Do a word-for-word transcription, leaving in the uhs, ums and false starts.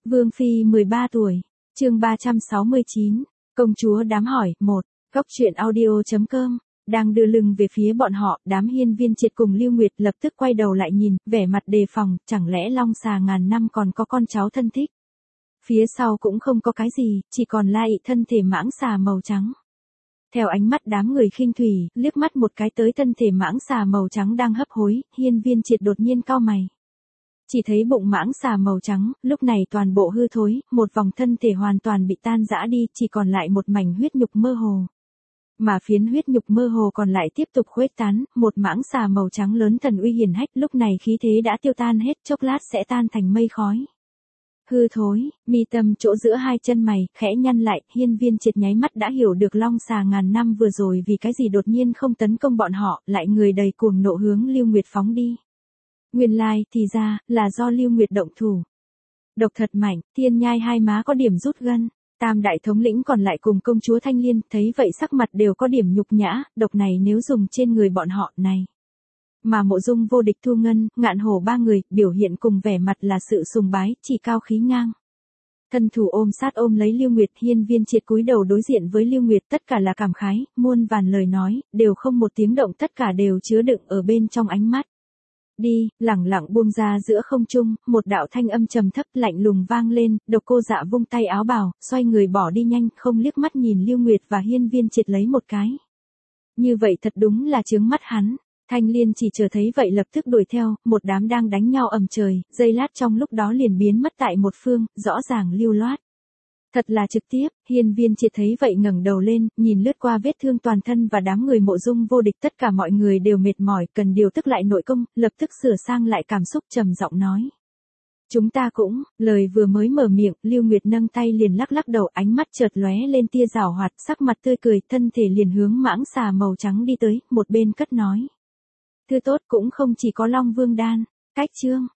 Vương Phi mười ba tuổi, chương ba trăm sáu mươi chín, công chúa đám hỏi, một, góc truyện audio.com, đang đưa lưng về phía bọn họ, đám Hiên Viên Triệt cùng Lưu Nguyệt lập tức quay đầu lại nhìn, vẻ mặt đề phòng, chẳng lẽ Long Xà ngàn năm còn có con cháu thân thích. Phía sau cũng không có cái gì, chỉ còn lại thân thể mãng xà màu trắng. Theo ánh mắt đám người khinh thủy, liếc mắt một cái tới thân thể mãng xà màu trắng đang hấp hối, Hiên Viên Triệt đột nhiên cau mày. Chỉ thấy bụng mãng xà màu trắng, lúc này toàn bộ hư thối, một vòng thân thể hoàn toàn bị tan rã đi, chỉ còn lại một mảnh huyết nhục mơ hồ. Mà phiến huyết nhục mơ hồ còn lại tiếp tục khuếch tán, một mãng xà màu trắng lớn thần uy hiển hách, lúc này khí thế đã tiêu tan hết, chốc lát sẽ tan thành mây khói. Hư thối, mi tâm chỗ giữa hai chân mày, khẽ nhăn lại, Hiên Viên Triệt nháy mắt đã hiểu được Long Xà ngàn năm vừa rồi vì cái gì đột nhiên không tấn công bọn họ, lại người đầy cuồng nộ hướng Lưu Nguyệt phóng đi. Nguyên lai, thì ra, là do Lưu Nguyệt động thủ. Độc thật mạnh, Thiên Nhai hai má có điểm rút gân, Tam đại thống lĩnh còn lại cùng công chúa Thanh Liên, thấy vậy sắc mặt đều có điểm nhục nhã, độc này nếu dùng trên người bọn họ, này. Mà Mộ Dung Vô Địch, Thu Ngân, Ngạn Hổ ba người, biểu hiện cùng vẻ mặt là sự sùng bái, chỉ cao khí ngang. Thân thủ ôm sát ôm lấy Lưu Nguyệt, Hiên Viên Triệt cúi đầu đối diện với Lưu Nguyệt, tất cả là cảm khái, muôn vàn lời nói, đều không một tiếng động, tất cả đều chứa đựng ở bên trong ánh mắt. Đi, lẳng lặng buông ra giữa không trung, một đạo thanh âm trầm thấp lạnh lùng vang lên, Độc Cô Dạ vung tay áo bào, xoay người bỏ đi nhanh, không liếc mắt nhìn Lưu Nguyệt và Hiên Viên Triệt lấy một cái. Như vậy thật đúng là chướng mắt hắn. Thanh Liên chỉ chờ thấy vậy lập tức đuổi theo, một đám đang đánh nhau ầm trời, giây lát trong lúc đó liền biến mất tại một phương, rõ ràng lưu loát. Thật là trực tiếp, Hiên Viên Triệt thấy vậy ngẩng đầu lên, nhìn lướt qua vết thương toàn thân và đám người Mộ Dung Vô Địch, tất cả mọi người đều mệt mỏi, cần điều tức lại nội công, lập tức sửa sang lại cảm xúc, trầm giọng nói. Chúng ta cũng, lời vừa mới mở miệng, Lưu Nguyệt nâng tay liền lắc lắc đầu, ánh mắt chợt lóe lên tia giảo hoạt, sắc mặt tươi cười, thân thể liền hướng mãng xà màu trắng đi tới, một bên cất nói. Thư tốt cũng không chỉ có Long Vương đan, cách chương.